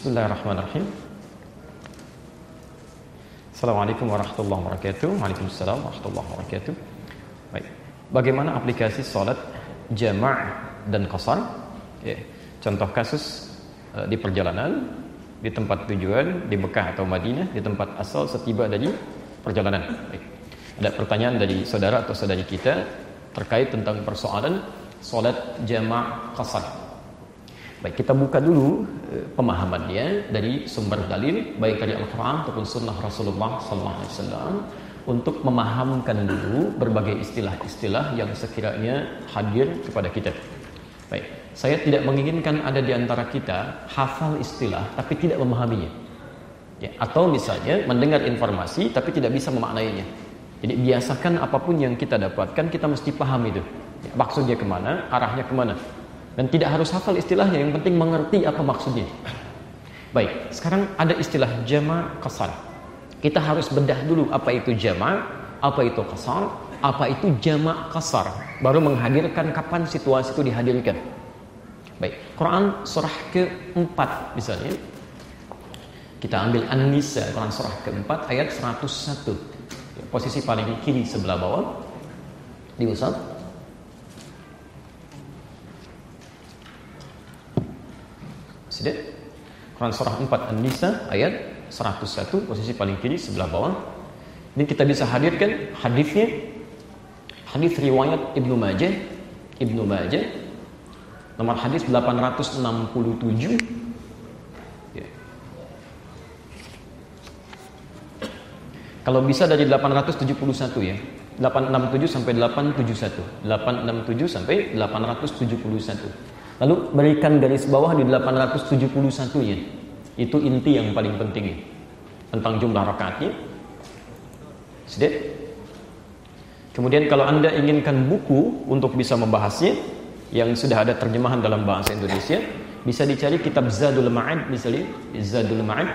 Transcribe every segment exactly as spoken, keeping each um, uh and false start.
Bismillahirrahmanirrahim. Assalamualaikum warahmatullahi wabarakatuh. Waalaikumsalam warahmatullahi wabarakatuh. Baik. Bagaimana aplikasi salat jama' dan qasar? Ya. Contoh kasus uh, di perjalanan, di tempat tujuan, di Mekah atau Madinah, di tempat asal setiba dari perjalanan. Baik. Ada pertanyaan dari saudara atau saudari kita terkait tentang persoalan salat jama' qasar. Baik, kita buka dulu e, pemahamannya dari sumber dalil baik dari Al-Quran ataupun Sunnah Rasulullah sallallahu alaihi wasallam untuk memahamkan dulu berbagai istilah-istilah yang sekiranya hadir kepada kita. Baik, saya tidak menginginkan ada di antara kita hafal istilah tapi tidak memahaminya. Ya, atau misalnya mendengar informasi tapi tidak bisa memaknainya. Jadi biasakan apapun yang kita dapatkan kita mesti paham itu. Ya, maksudnya kemana, arahnya kemana. Dan tidak harus hafal istilahnya, yang penting mengerti apa maksudnya. Baik, sekarang ada istilah jama' qasar. Kita harus bedah dulu apa itu jama', apa itu qasar, apa itu jama' qasar. Baru menghadirkan kapan situasi itu dihadirkan. Baik, Quran surah keempat misalnya. Kita ambil An-Nisa, Quran surah keempat ayat seratus satu. Posisi paling kiri sebelah bawah. Diusap. Sudah? Quran surah empat An-Nisa ayat seratus satu, posisi paling kiri sebelah bawah. Ini kita bisa hadirkan hadisnya. Hadis riwayat Ibnu Majah, Ibnu Majah nomor hadis delapan ratus enam puluh tujuh. Ya. Kalau bisa dari delapan ratus tujuh puluh satu ya. delapan ratus enam puluh tujuh sampai delapan ratus tujuh puluh satu. delapan ratus enam puluh tujuh sampai delapan ratus tujuh puluh satu. Lalu berikan garis bawah di delapan ratus tujuh puluh satu-nya. Itu inti yang paling penting tentang jumlah rakaatnya. Sudah? Kemudian kalau Anda inginkan buku untuk bisa membahasnya yang sudah ada terjemahan dalam bahasa Indonesia, bisa dicari kitab Zadul Ma'ad misalnya, Zadul Ma'ad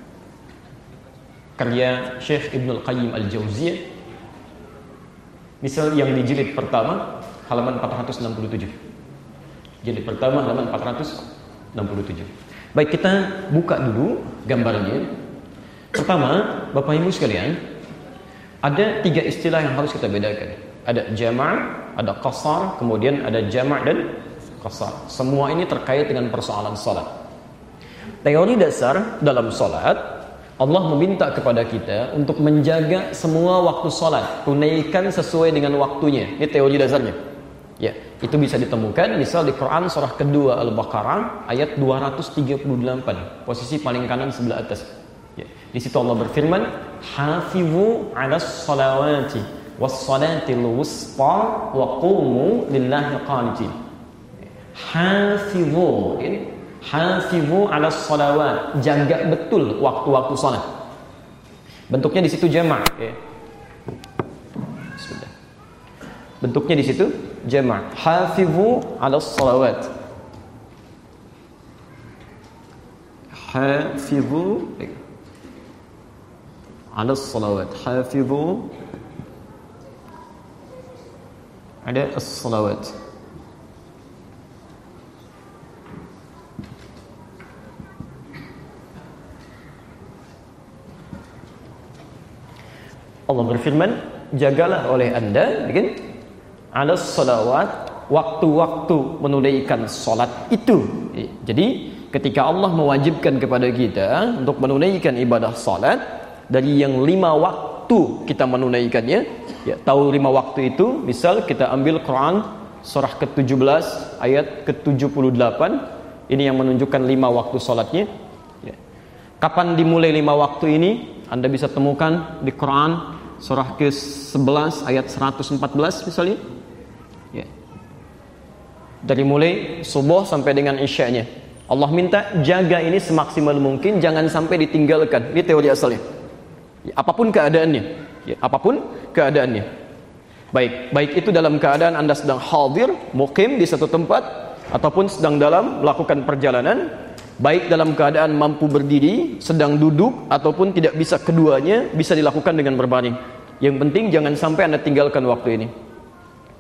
karya Syekh Ibnul Qayyim Al-Jauziyah. Misal yang di jilid pertama halaman empat ratus enam puluh tujuh. Jilid pertama halaman empat ratus enam puluh tujuh. Baik, kita buka dulu gambarnya. Pertama, Bapak Ibu sekalian, ada tiga istilah yang harus kita bedakan. Ada jama', ada qasar, kemudian ada jama' dan qasar. Semua ini terkait dengan persoalan salat. Teori dasar dalam salat, Allah meminta kepada kita untuk menjaga semua waktu salat, tunaikan sesuai dengan waktunya. Ini teori dasarnya. Ya, itu bisa ditemukan misal di Quran surah kedua Al-Baqarah ayat dua ratus tiga puluh delapan, posisi paling kanan sebelah atas. Ya, di situ Allah berfirman, "Hafizu 'alas salawati was-salatil wusta wa qumu lillahi qanitin." Hafizu, ini hafizu 'alas salawat, jaga betul waktu-waktu salat. Bentuknya di situ jama', ya. Bismillah. Bentuknya di situ jama'. Hafizu 'alas salawat. Hafizu 'alas salawat. Hafizu ada as-salawat. Allah berfirman, jagalah oleh Anda, kan? Alas salawat, waktu-waktu menunaikan salat itu. Jadi ketika Allah mewajibkan kepada kita untuk menunaikan ibadah salat, dari yang lima waktu kita menunaikannya, ya, tahu lima waktu itu, misal kita ambil Quran surah ke tujuh belas ayat ke tujuh puluh delapan, ini yang menunjukkan lima waktu salatnya. Ya. Kapan dimulai lima waktu ini? Anda bisa temukan di Quran surah ke sebelas ayat seratus empat belas misalnya. Ya. Dari mulai subuh sampai dengan isya'nya. Allah minta jaga ini semaksimal mungkin, jangan sampai ditinggalkan. Ini teori asalnya. Ya, apapun keadaannya, ya, apapun keadaannya. Baik, baik itu dalam keadaan Anda sedang hadir, muqim di satu tempat, ataupun sedang dalam melakukan perjalanan, baik dalam keadaan mampu berdiri, sedang duduk, ataupun tidak bisa keduanya, bisa dilakukan dengan berbaring. Yang penting jangan sampai Anda tinggalkan waktu ini.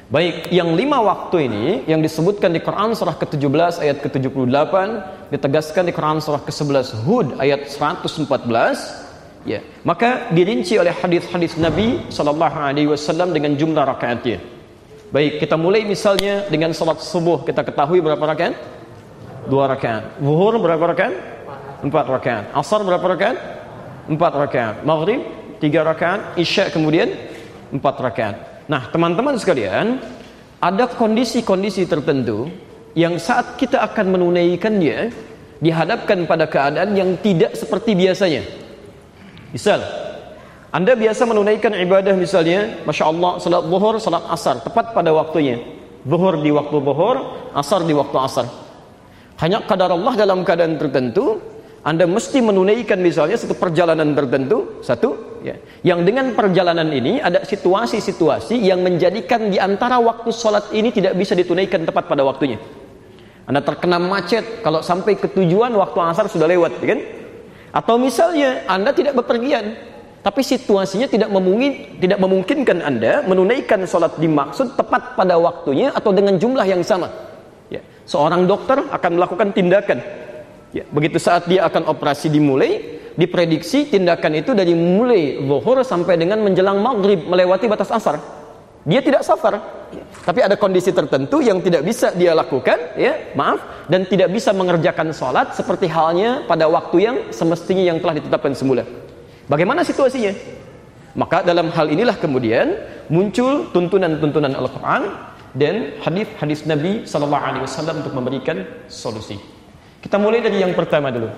Baik, yang lima waktu ini yang disebutkan di Quran surah ke tujuh belas ayat ke tujuh puluh delapan, ditegaskan di Quran surah ke sebelas Hud ayat seratus empat belas, ya, maka dirinci oleh hadis-hadis Nabi sallallahu alaihi wasallam dengan jumlah rakaatnya. Baik, kita mulai misalnya dengan salat subuh, kita ketahui berapa rakaat? Dua rakaat. Zuhur berapa rakaat? Empat rakaat. Asar berapa rakaat? Empat rakaat. Maghrib tiga rakaat. Isya kemudian empat rakaat. Nah, teman-teman sekalian, ada kondisi-kondisi tertentu yang saat kita akan menunaikannya dihadapkan pada keadaan yang tidak seperti biasanya. Misal, Anda biasa menunaikan ibadah misalnya, Masya Allah, salat zuhur, salat asar, tepat pada waktunya. Zuhur di waktu zuhur, asar di waktu asar. Hanya qadar Allah dalam keadaan tertentu, Anda mesti menunaikan misalnya satu perjalanan tertentu, satu, ya, yang dengan perjalanan ini ada situasi-situasi yang menjadikan di antara waktu sholat ini tidak bisa ditunaikan tepat pada waktunya. Anda terkena macet, kalau sampai ke tujuan waktu asar sudah lewat, kan? Atau misalnya Anda tidak bepergian, tapi situasinya tidak memungkin, tidak memungkinkan Anda menunaikan sholat dimaksud tepat pada waktunya atau dengan jumlah yang sama. Ya, seorang dokter akan melakukan tindakan. Ya, begitu saat dia akan operasi dimulai, diprediksi tindakan itu dari mulai zuhur sampai dengan menjelang maghrib melewati batas asar. Dia tidak safar, ya, tapi ada kondisi tertentu yang tidak bisa dia lakukan, ya, maaf, dan tidak bisa mengerjakan sholat seperti halnya pada waktu yang semestinya yang telah ditetapkan semula. Bagaimana situasinya? Maka dalam hal inilah kemudian muncul tuntunan-tuntunan Al-Quran dan hadis-hadis Nabi Sallallahu Alaihi Wasallam untuk memberikan solusi. Kita mulai dari yang pertama dulu.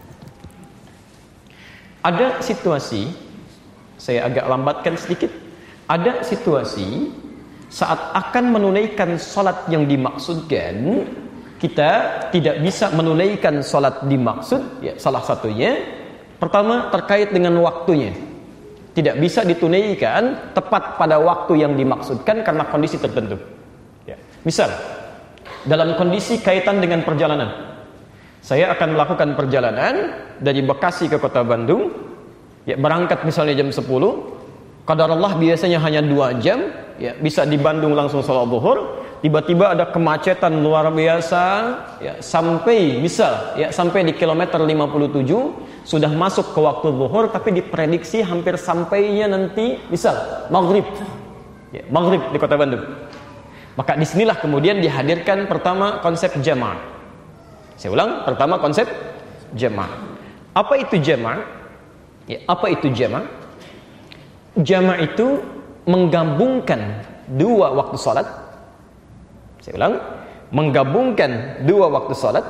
Ada situasi, saya agak lambatkan sedikit. Ada situasi saat akan menunaikan sholat yang dimaksudkan, kita tidak bisa menunaikan sholat dimaksud, ya, salah satunya pertama terkait dengan waktunya. Tidak bisa ditunaikan tepat pada waktu yang dimaksudkan karena kondisi tertentu, ya. Misal, dalam kondisi kaitan dengan perjalanan, saya akan melakukan perjalanan dari Bekasi ke kota Bandung, ya, berangkat misalnya jam sepuluh, qadar Allah biasanya hanya dua jam, ya, bisa di Bandung langsung sholat zuhur. Tiba-tiba ada kemacetan luar biasa, ya, sampai misal, ya, sampai di kilometer lima puluh tujuh sudah masuk ke waktu zuhur, tapi diprediksi hampir sampainya nanti misal maghrib, ya, maghrib di kota Bandung. Maka disinilah kemudian dihadirkan pertama konsep jamaah. Saya ulang, pertama konsep jamaah. Apa itu jamaah? Ya, apa itu jamaah? Jamaah itu menggabungkan dua waktu salat. Saya ulang, menggabungkan dua waktu salat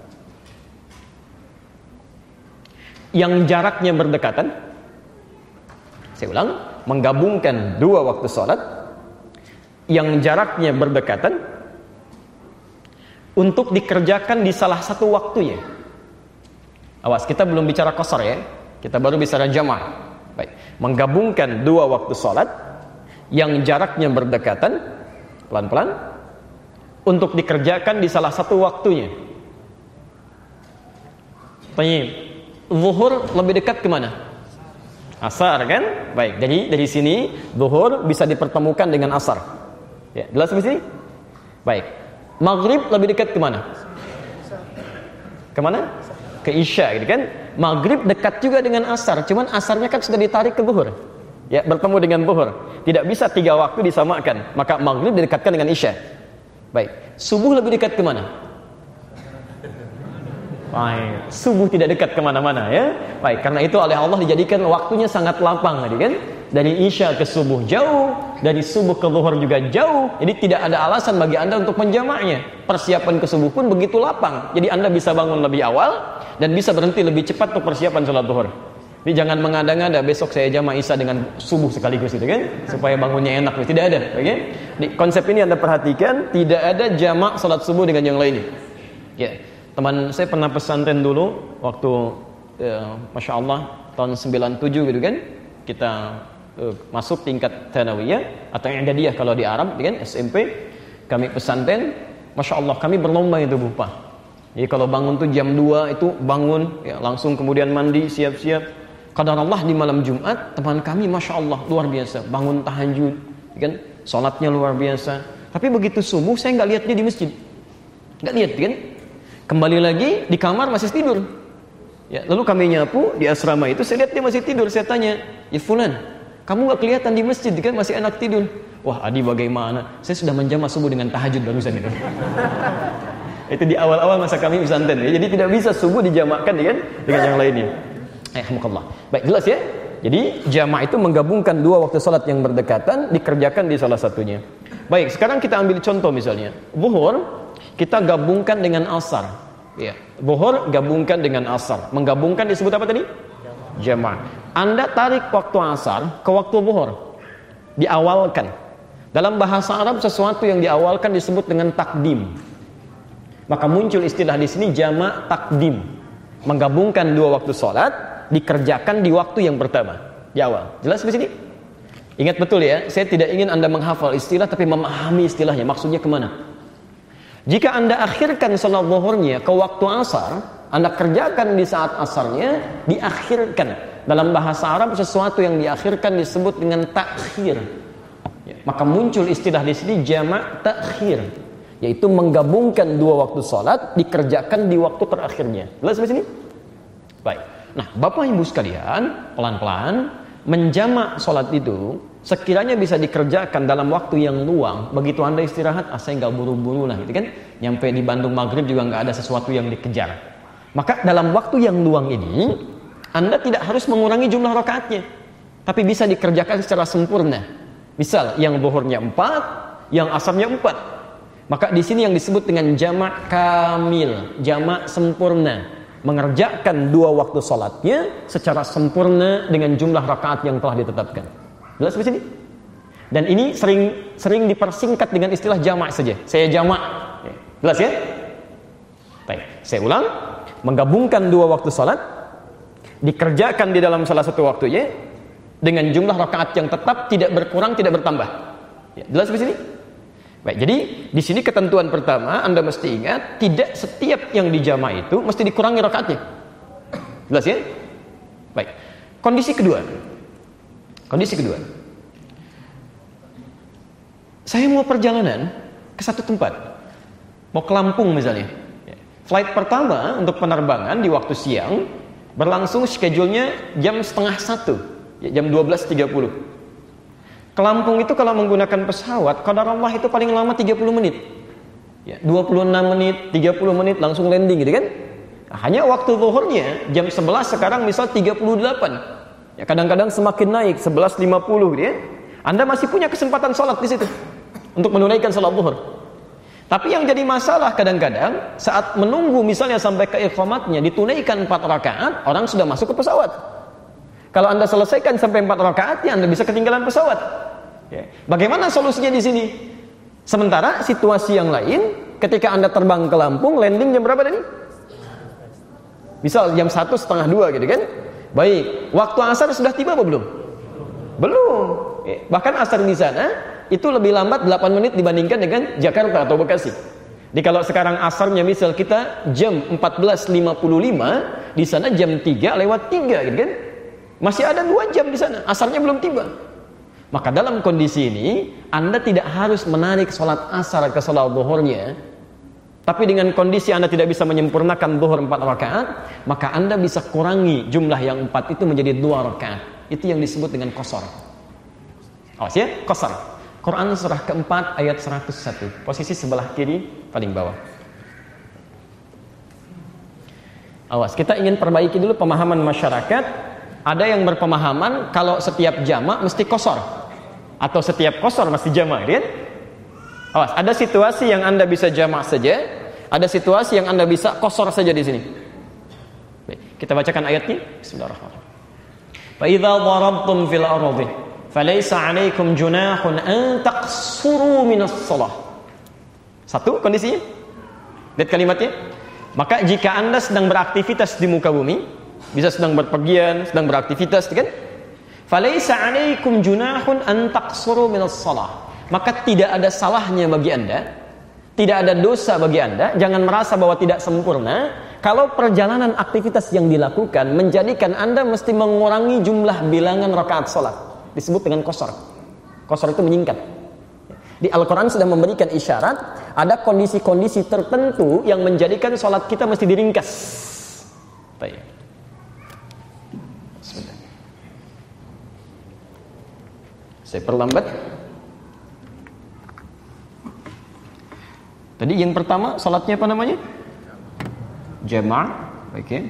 yang jaraknya berdekatan. Saya ulang, menggabungkan dua waktu salat yang jaraknya berdekatan untuk dikerjakan di salah satu waktunya. Awas, kita belum bicara qasar, ya. Kita baru bicara jamaah. Baik, menggabungkan dua waktu salat yang jaraknya berdekatan, pelan-pelan, untuk dikerjakan di salah satu waktunya. Tanya, zuhur lebih dekat kemana? Asar, kan? Baik, jadi dari sini zuhur bisa dipertemukan dengan asar. Ya, jelas di sini? Baik. Maghrib lebih dekat kemana? Kemana? Ke Isya, gitu kan? Maghrib dekat juga dengan asar, cuman asarnya kan sudah ditarik ke zuhur, ya, bertemu dengan zuhur. Tidak bisa tiga waktu disamakan, maka maghrib didekatkan dengan Isya. Baik, subuh lebih dekat kemana? Baik, subuh tidak dekat kemana-mana, ya. Baik, karena itu oleh Allah dijadikan waktunya sangat lapang, gitu kan? Dari Isya ke subuh jauh, dari subuh ke zuhur juga jauh. Jadi tidak ada alasan bagi Anda untuk menjamaknya. Persiapan ke subuh pun begitu lapang. Jadi Anda bisa bangun lebih awal dan bisa berhenti lebih cepat untuk persiapan sholat zuhur. Jadi jangan mengada-ngada besok saya jamak Isya dengan subuh sekaligus, gitu kan? Supaya bangunnya enak. Tidak ada, oke? Okay? Di konsep ini Anda perhatikan, tidak ada jamak sholat subuh dengan yang lainnya. Ya, teman saya pernah pesantren dulu waktu ya, Masya Allah tahun sembilan puluh tujuh, gitu kan? Kita uh, masuk tingkat thanawiyah atau i'dadiyah kalau di Arab, kan? S M P. Kami pesantren, Masya Allah kami berlomba itu bupa. Jadi kalau bangun tuh jam dua itu bangun, ya, langsung kemudian mandi, siap-siap. Qadar Allah di malam Jumat, teman kami Masya Allah luar biasa, bangun tahajud, kan? sholatnya luar biasa. Tapi begitu subuh saya nggak lihat dia di masjid, nggak lihat kan? Kembali lagi di kamar masih tidur. Ya, lalu kami nyapu di asrama itu, saya lihat dia masih tidur. Saya tanya, ya Fulan, kamu nggak kelihatan di masjid kan, masih enak tidur. Wah Adi bagaimana? Saya sudah menjamah subuh dengan tahajud barusan itu. Itu di awal-awal masa kami pesantren ya. Jadi tidak bisa subuh dijamakkan ya kan dengan yang lainnya. Alhamdulillah. Baik, jelas ya. Jadi jamak itu menggabungkan dua waktu salat yang berdekatan, dikerjakan di salah satunya. Baik, sekarang kita ambil contoh misalnya. Zuhur kita gabungkan dengan asar. Ya, zuhur gabungkan dengan asar. Menggabungkan disebut apa tadi? Jamak. Anda tarik waktu asar ke waktu zuhur. Diawalkan. Dalam bahasa Arab sesuatu yang diawalkan disebut dengan takdim. Maka muncul istilah di sini jamak takdim. Menggabungkan dua waktu salat dikerjakan di waktu yang pertama, di awal. Jelas di sini? Ingat betul ya, saya tidak ingin Anda menghafal istilah tapi memahami istilahnya, maksudnya kemana. Jika Anda akhirkan salat zuhurnya ke waktu asar, Anda kerjakan di saat asarnya, diakhirkan. Dalam bahasa Arab sesuatu yang diakhirkan disebut dengan takhir. Ya, maka muncul istilah di sini jamak takhir, yaitu menggabungkan dua waktu salat dikerjakan di waktu terakhirnya. Jelas di sini? Baik. Nah, Bapak Ibu sekalian, pelan-pelan menjamak sholat itu sekiranya bisa dikerjakan dalam waktu yang luang. Begitu Anda istirahat, ah saya nggak buru-buru lah, gitu kan? Nyampe di Bandung maghrib juga nggak ada sesuatu yang dikejar. Maka dalam waktu yang luang ini, Anda tidak harus mengurangi jumlah rakaatnya, tapi bisa dikerjakan secara sempurna. Misal, yang zuhurnya empat, yang asarnya empat. Maka di sini yang disebut dengan jamak kamil, jamak sempurna. Mengerjakan dua waktu salatnya secara sempurna dengan jumlah rakaat yang telah ditetapkan. Jelas di sini? Dan ini sering sering dipersingkat dengan istilah jamak saja. Saya jamak. Jelas ya? Baik, saya ulang. Menggabungkan dua waktu salat dikerjakan di dalam salah satu waktunya dengan jumlah rakaat yang tetap, tidak berkurang, tidak bertambah. Ya, jelas di sini? Baik, jadi di sini ketentuan pertama Anda mesti ingat, tidak setiap yang dijamak itu mesti dikurangi rakaatnya. Jelas ya? Baik. Kondisi kedua. Kondisi kedua. Saya mau perjalanan ke satu tempat. Mau ke Lampung misalnya. Flight pertama untuk penerbangan di waktu siang berlangsung schedule-nya jam setengah satu, jam dua belas tiga puluh. Ke Lampung itu kalau menggunakan pesawat, qadarullah itu paling lama tiga puluh menit. Ya, dua puluh enam menit, tiga puluh menit langsung landing gitu kan. Nah, hanya waktu zuhurnya jam sebelas sekarang misal tiga puluh delapan. Ya, kadang-kadang semakin naik sebelas lima puluh gitu ya. Anda masih punya kesempatan sholat di situ untuk menunaikan sholat zuhur. Tapi yang jadi masalah kadang-kadang saat menunggu misalnya sampai ke iqamatnya ditunaikan empat rakaat, orang sudah masuk ke pesawat. Kalau Anda selesaikan sampai empat rakaat, ya Anda bisa ketinggalan pesawat. Ya. Bagaimana solusinya di sini? Sementara situasi yang lain, ketika Anda terbang ke Lampung, landing jam berapa tadi? Misal jam satu setengah dua gitu kan? Baik, waktu asar sudah tiba apa belum? Belum. Ya. Bahkan asar di sana itu lebih lambat delapan menit dibandingkan dengan Jakarta atau Bekasi. Jadi kalau sekarang asarnya misal kita jam empat belas lima puluh lima, di sana jam tiga lewat tiga gitu kan? Masih ada dua jam di sana, asarnya belum tiba. Maka dalam kondisi ini, Anda tidak harus menarik sholat asar ke sholat zuhurnya. Tapi dengan kondisi Anda tidak bisa menyempurnakan zuhur empat rakaat, maka Anda bisa kurangi jumlah yang empat itu menjadi dua rakaat. Itu yang disebut dengan qasar. Awas ya, qasar. Quran surah keempat ayat seratus satu. Posisi sebelah kiri paling bawah. Awas, kita ingin perbaiki dulu pemahaman masyarakat. Ada yang berpemahaman kalau setiap jamak mesti qasar, atau setiap qasar mesti jamak, kan? Awas, ada situasi yang Anda bisa jamak saja, ada situasi yang Anda bisa qasar saja di sini. Baik, kita bacakan ayatnya. Bismillahirrahmanirrahim. Fa idza darabtum fil ardi falaysa 'alaikum junahun an taqsuru minas shalah. Satu kondisinya. Lihat kalimatnya. Maka jika Anda sedang beraktivitas di muka bumi, bisa sedang berpergian, sedang beraktivitas, kan? Falaisa 'alaikum junahun an taqsuru minas shalah. Maka tidak ada salahnya bagi Anda, tidak ada dosa bagi Anda, jangan merasa bahwa tidak sempurna kalau perjalanan aktivitas yang dilakukan menjadikan Anda mesti mengurangi jumlah bilangan rakaat salat. Disebut dengan qasar. Qasar itu menyingkat. Di Al-Quran sudah memberikan isyarat ada kondisi-kondisi tertentu yang menjadikan sholat kita mesti diringkas. Baik. Sebentar. Saya perlambat. Tadi yang pertama sholatnya apa namanya? Jama'. Oke. Okay.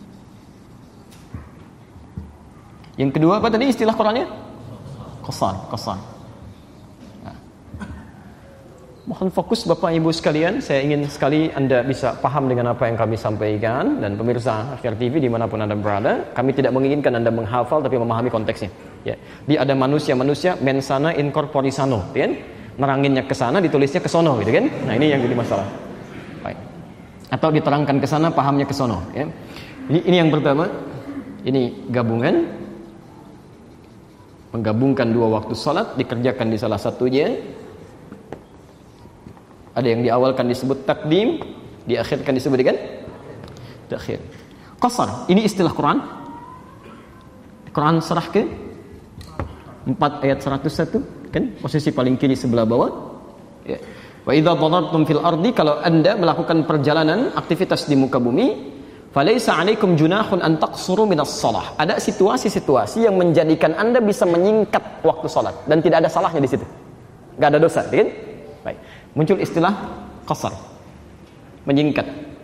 Yang kedua apa tadi istilah Qurannya? Qasar, qasar. Nah. Mohon fokus Bapak Ibu sekalian, saya ingin sekali Anda bisa paham dengan apa yang kami sampaikan, dan pemirsa Akhir T V dimanapun Anda berada, kami tidak menginginkan Anda menghafal tapi memahami konteksnya. Ya, dia ada manusia-manusia mensana in corpore sano, kan? Neranginnya ke sana, ditulisnya ke sono, gitu kan? Nah, ini yang jadi masalah. Baik. Atau diterangkan ke sana, pahamnya ke sono, ya. Ini, ini yang pertama. Ini gabungan, menggabungkan dua waktu salat, dikerjakan di salah satunya. Ada yang diawalkan disebut takdim, diakhirkan disebut dengan takhir. Qasar, ini istilah Quran. Quran surah ke empat ayat seratus satu, kan? Posisi paling kiri sebelah bawah. Ya. Wa idza darabtum fil ardi, kalau Anda melakukan perjalanan aktivitas di muka bumi, falaisa 'alaikum junahun an taqsuru minas shalah. Ada situasi-situasi yang menjadikan Anda bisa menyingkat waktu salat dan tidak ada salahnya di situ. Enggak ada dosa, kan? Baik. Muncul istilah qasar. Menyingkat.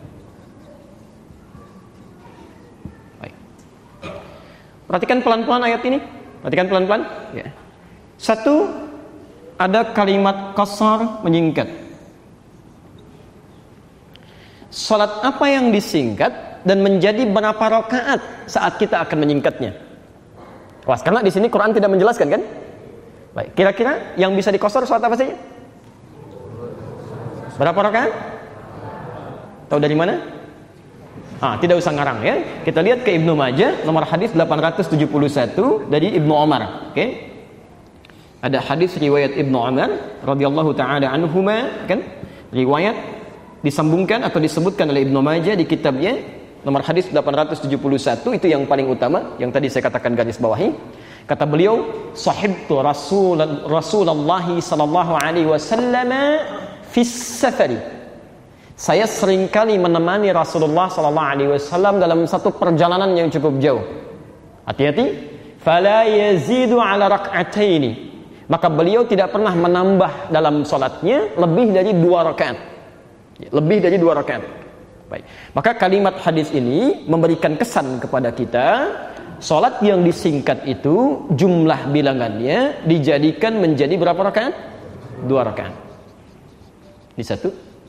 Baik. Perhatikan pelan-pelan ayat ini. Perhatikan pelan-pelan, ya. Satu, ada kalimat qasar, menyingkat. Salat apa yang disingkat dan menjadi berapa rakaat saat kita akan menyingkatnya? Wah, karena di sini Quran tidak menjelaskan, kan? Baik, kira-kira yang bisa dikosor salat apa saja? Berapa rakaat? Tahu dari mana? Ah, tidak usah ngarang, ya. Kita lihat ke Ibnu Majah, nomor hadis delapan ratus tujuh puluh satu dari Ibnu Umar. Oke. Okay? Ada hadis riwayat Ibnu Umar radhiyallahu taala anhuma, kan? Riwayat disambungkan atau disebutkan oleh Ibnu Majah di kitabnya, nomor hadis delapan ratus tujuh puluh satu, itu yang paling utama, yang tadi saya katakan garis bawahi. Kata beliau, sahibtu Rasul Rasulullah sallallahu alaihi wasallam fis safari. Saya seringkali menemani Rasulullah sallallahu alaihi wasallam dalam satu perjalanan yang cukup jauh. Hati-hati, fala yazidu ala rak'ataini. Maka beliau tidak pernah menambah dalam salatnya lebih dari dua rakaat. Lebih dari dua rakaat. Baik. Maka kalimat hadis ini memberikan kesan kepada kita, salat yang disingkat itu jumlah bilangannya dijadikan menjadi berapa rakaat? Dua rakaat. Di satu.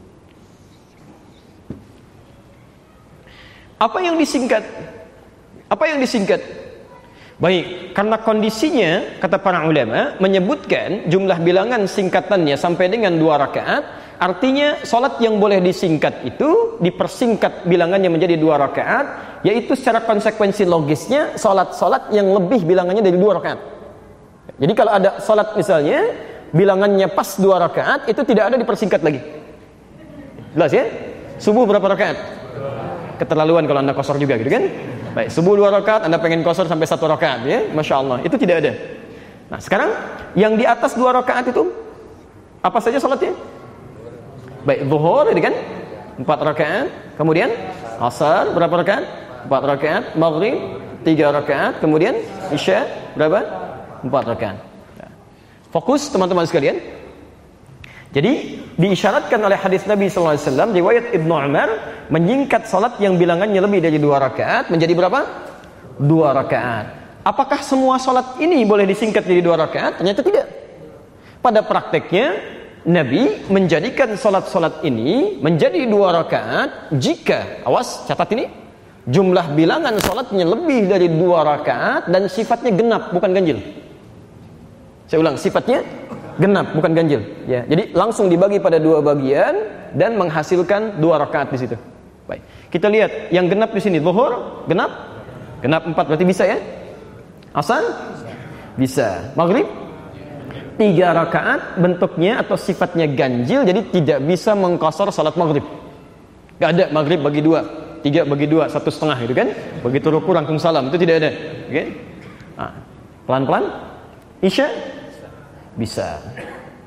Apa yang disingkat? Apa yang disingkat? Baik, karena kondisinya, kata para ulama, menyebutkan jumlah bilangan singkatannya sampai dengan dua rakaat, artinya salat yang boleh disingkat itu dipersingkat bilangannya menjadi dua rakaat, yaitu secara konsekuensi logisnya salat-salat yang lebih bilangannya dari dua rakaat. Jadi kalau ada salat misalnya bilangannya pas dua rakaat, itu tidak ada dipersingkat lagi. Jelas ya? Subuh berapa rakaat? Keterlaluan kalau Anda kosor juga, gitu kan? Baik, subuh dua rakaat, Anda pengen kosor sampai satu rakaat, ya? Masya Allah, itu tidak ada. Nah, sekarang yang di atas dua rakaat itu apa saja salatnya? Baik, zuhur, ini kan? Empat rakaat. Kemudian asar berapa rakaat? Empat rakaat. Maghrib tiga rakaat. Kemudian isya berapa? Empat rakaat. Nah, fokus teman-teman sekalian. Jadi diisyaratkan oleh hadis Nabi sallallahu alaihi wasallam riwayat Ibnu Umar menyingkat salat yang bilangannya lebih dari dua rakaat menjadi berapa? Dua rakaat. Apakah semua salat ini boleh disingkat jadi dua rakaat? Ternyata tidak. Pada prakteknya Nabi menjadikan salat-salat ini menjadi dua rakaat jika, awas catat ini, jumlah bilangan salatnya lebih dari dua rakaat dan sifatnya genap bukan ganjil. Saya ulang, sifatnya genap bukan ganjil, ya. Jadi langsung dibagi pada dua bagian dan menghasilkan dua rakaat di situ. Baik. Kita lihat yang genap di sini, zuhur genap, genap empat berarti bisa ya? Asar bisa. Maghrib tiga rakaat bentuknya atau sifatnya ganjil, jadi tidak bisa mengqasar salat maghrib. Gak ada maghrib bagi dua, tiga bagi dua, satu setengah gitu kan? Begitu ruku langsung salam, itu tidak ada. Oke? Okay? Nah, pelan-pelan. Isya bisa.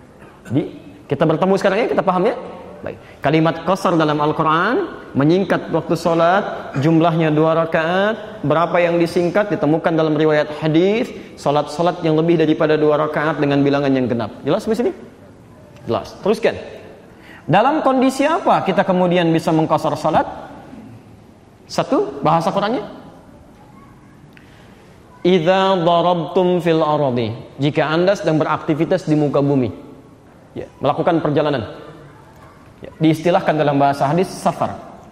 Jadi kita bertemu sekarang ya, kita paham ya? Baik. Kalimat qasar dalam Al-Quran menyingkat waktu sholat, jumlahnya dua rakaat. Berapa yang disingkat ditemukan dalam riwayat hadis. Sholat-sholat yang lebih daripada dua rakaat dengan bilangan yang genap. Jelas di sini? Jelas. Teruskan. Dalam kondisi apa kita kemudian bisa mengqasar sholat? Satu, bahasa Qurannya. Idza darabtum fil ardi. Jika Anda sedang beraktivitas di muka bumi, ya, melakukan perjalanan. Ya, diistilahkan dalam bahasa hadis safar.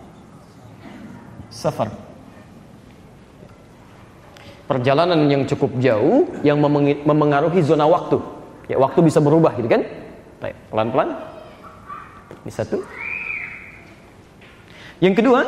Safar. Perjalanan yang cukup jauh yang memengaruhi zona waktu. Ya, waktu bisa berubah gitu kan? Baik, pelan-pelan. Ini satu. Yang kedua,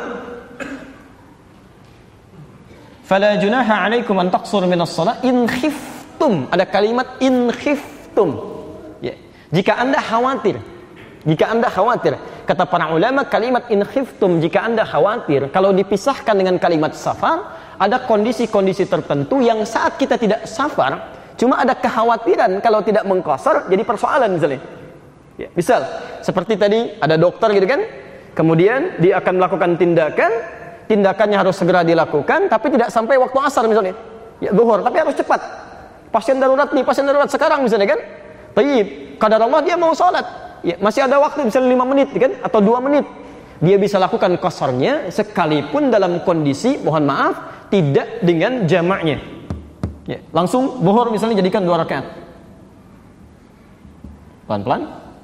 fala junaha 'alaikum an taqsuru minas shalah in khiftum. Ada kalimat in khiftum. Ya, jika Anda khawatir. Jika Anda khawatir, kata para ulama kalimat in khiftum, jika Anda khawatir, kalau dipisahkan dengan kalimat safar, ada kondisi-kondisi tertentu yang saat kita tidak safar, cuma ada kekhawatiran kalau tidak mengqasar jadi persoalan misalnya. Ya, misal seperti tadi ada dokter gitu kan, kemudian dia akan melakukan tindakan, tindakannya harus segera dilakukan, tapi tidak sampai waktu asar misalnya. Ya, zuhur, tapi harus cepat. Pasien darurat nih, pasien darurat sekarang misalnya kan. Tayyib, qadar Allah dia mau salat. Ya, masih ada waktu misalnya lima menit kan atau dua menit. Dia bisa lakukan qasarnya sekalipun dalam kondisi mohon maaf tidak dengan jamaknya. Ya, langsung zuhur misalnya jadikan dua rakaat. Pelan-pelan.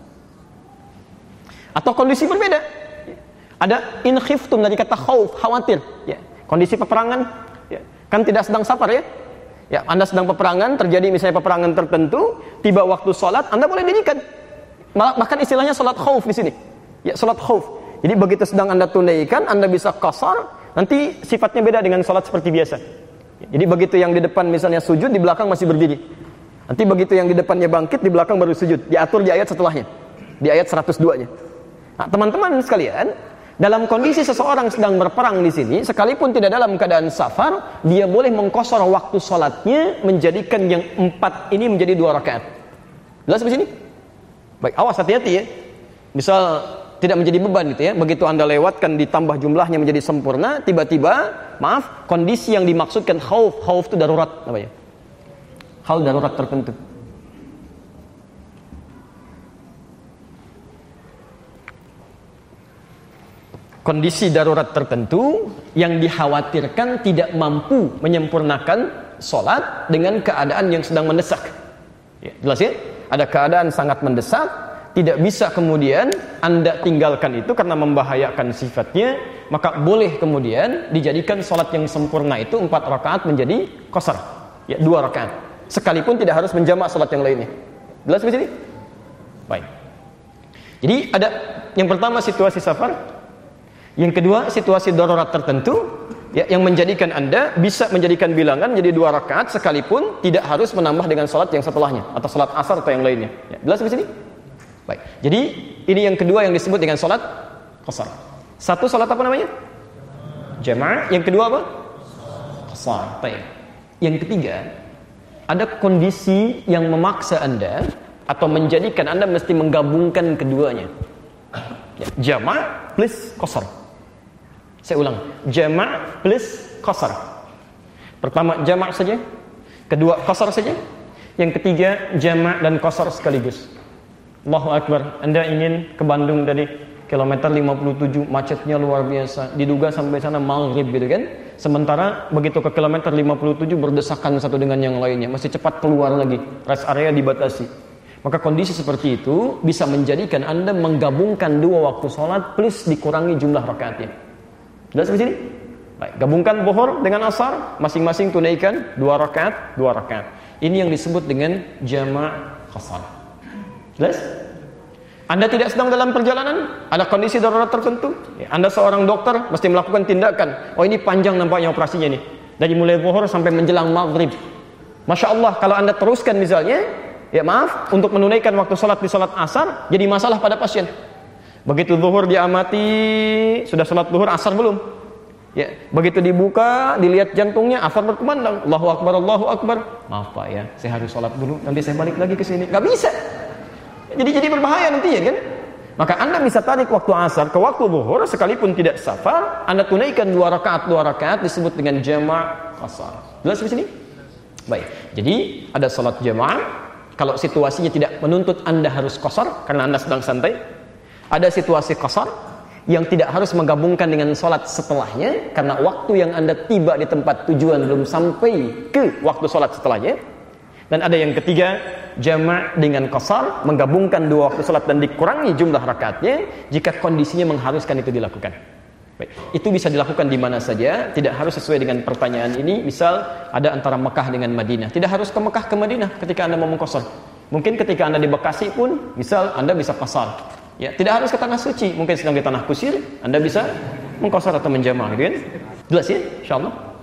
Atau kondisi berbeda. Ada in khiftum dari kata khauf, khawatir. Ya, kondisi peperangan, ya, kan tidak sedang safar ya. Ya, Anda sedang peperangan, terjadi misalnya peperangan tertentu, tiba waktu sholat, Anda boleh dirikan. Bahkan istilahnya sholat khauf di sini. Ya, sholat khauf. Jadi begitu sedang Anda tunaikan, Anda bisa qasar, nanti sifatnya beda dengan sholat seperti biasa. Jadi begitu yang di depan misalnya sujud, di belakang masih berdiri. Nanti begitu yang di depannya bangkit, di belakang baru sujud. Diatur di ayat setelahnya. Di ayat seratus dua-nya. Nah, teman-teman sekalian, dalam kondisi seseorang sedang berperang di sini, sekalipun tidak dalam keadaan safar, dia boleh mengqasar waktu sholatnya, menjadikan yang empat ini menjadi dua rakaat. Jelas di sini? Baik, awas hati-hati ya. Misal tidak menjadi beban gitu ya. Begitu Anda lewatkan ditambah jumlahnya menjadi sempurna, tiba-tiba, maaf, kondisi yang dimaksudkan khauf, khauf itu darurat namanya. Hal darurat tertentu. Kondisi darurat tertentu yang dikhawatirkan tidak mampu menyempurnakan sholat dengan keadaan yang sedang mendesak. Ya, jelas ya? Ada keadaan sangat mendesak, tidak bisa kemudian Anda tinggalkan itu karena membahayakan sifatnya, maka boleh kemudian dijadikan sholat yang sempurna itu empat rakaat menjadi qasar. Ya, dua rakaat. Sekalipun tidak harus menjamak sholat yang lainnya. Jelas di sini? Baik. Jadi ada yang pertama situasi safar, yang kedua situasi darurat tertentu, ya, yang menjadikan Anda bisa menjadikan bilangan jadi dua rakaat sekalipun tidak harus menambah dengan sholat yang setelahnya atau sholat asar atau yang lainnya. Ya, jelas di sini? Baik. Jadi ini yang kedua yang disebut dengan sholat qasar. Satu sholat apa namanya? Jamaah. Yang kedua apa? Qasar. Baik. Yang ketiga, ada kondisi yang memaksa Anda atau menjadikan Anda mesti menggabungkan keduanya. Ya, jamaah plus qasar. Saya ulang, jama' plus qasar. Pertama jama' saja, kedua qasar saja, yang ketiga jama' dan qasar sekaligus. Allahu Akbar. Anda ingin ke Bandung dari kilometer lima puluh tujuh, macetnya luar biasa, diduga sampai sana maghrib gitu kan. Sementara begitu ke kilometer lima puluh tujuh berdesakan satu dengan yang lainnya, masih cepat keluar lagi, rest area dibatasi. Maka kondisi seperti itu bisa menjadikan Anda menggabungkan dua waktu sholat plus dikurangi jumlah rakaatnya. Jelas di sini? Baik, gabungkan zuhur dengan asar, masing-masing tunaikan dua rakaat, dua rakaat. Ini yang disebut dengan jama' qasar. Jelas? Anda tidak sedang dalam perjalanan, ada kondisi darurat tertentu. Anda seorang dokter, mesti melakukan tindakan. Oh, ini panjang nampaknya operasinya nih. Dari mulai zuhur sampai menjelang maghrib. Masya Allah, kalau Anda teruskan misalnya, ya maaf, untuk menunaikan waktu sholat di sholat asar, jadi masalah pada pasien. Begitu zuhur diamati, sudah sholat zuhur, asar belum. Ya, begitu dibuka, dilihat jantungnya, asar berkumandang. Allahu Akbar, Allahu Akbar. Maaf Pak ya, saya harus sholat dulu, nanti saya balik lagi ke sini. Gak bisa. Jadi jadi berbahaya nanti ya kan? Maka Anda bisa tarik waktu asar ke waktu zuhur sekalipun tidak safar, Anda tunaikan dua rakaat dua rakaat disebut dengan jama' qasar. Jelas di sini? Baik. Jadi ada salat jamaah kalau situasinya tidak menuntut Anda harus qasar karena Anda sedang santai. Ada situasi qasar yang tidak harus menggabungkan dengan salat setelahnya karena waktu yang Anda tiba di tempat tujuan belum sampai ke waktu salat setelahnya. Dan ada yang ketiga, jama' dengan qasar, menggabungkan dua waktu salat dan dikurangi jumlah rakaatnya jika kondisinya mengharuskan itu dilakukan. Baik, itu bisa dilakukan di mana saja, tidak harus sesuai dengan pertanyaan ini. Misal ada antara Mekah dengan Madinah, tidak harus ke Mekah ke Madinah ketika Anda mau mengqasar. Mungkin ketika Anda di Bekasi pun, misal Anda bisa qasar. Ya, tidak harus ke tanah suci, mungkin sedang di tanah kusir, Anda bisa mengqasar atau menjama', gitu kan? Jelas ya, insyaallah.